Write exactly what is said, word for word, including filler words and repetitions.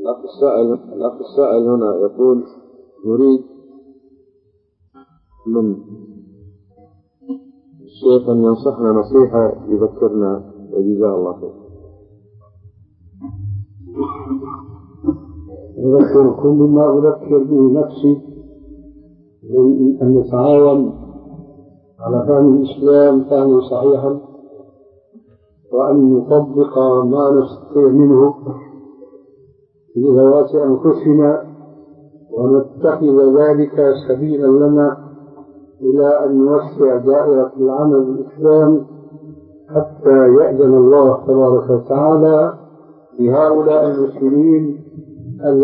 الأخ السائل الأخ السائل هنا يقول: نريد من الشيخ أن ينصحنا نصيحة يذكرنا، وجزاه الله خير. أذكركم بما أذكر به نفسي، من أن نتعاون على فهم الإسلام فهما صحيحا، وأن نطبق ما نستطيع منه في ذوات أنفسنا، ونتخذ ذلك سبيلا لنا إلى أن نوسع دائرة العمل الإسلام حتى يأذن الله تبارك وتعالى لهؤلاء المسلمين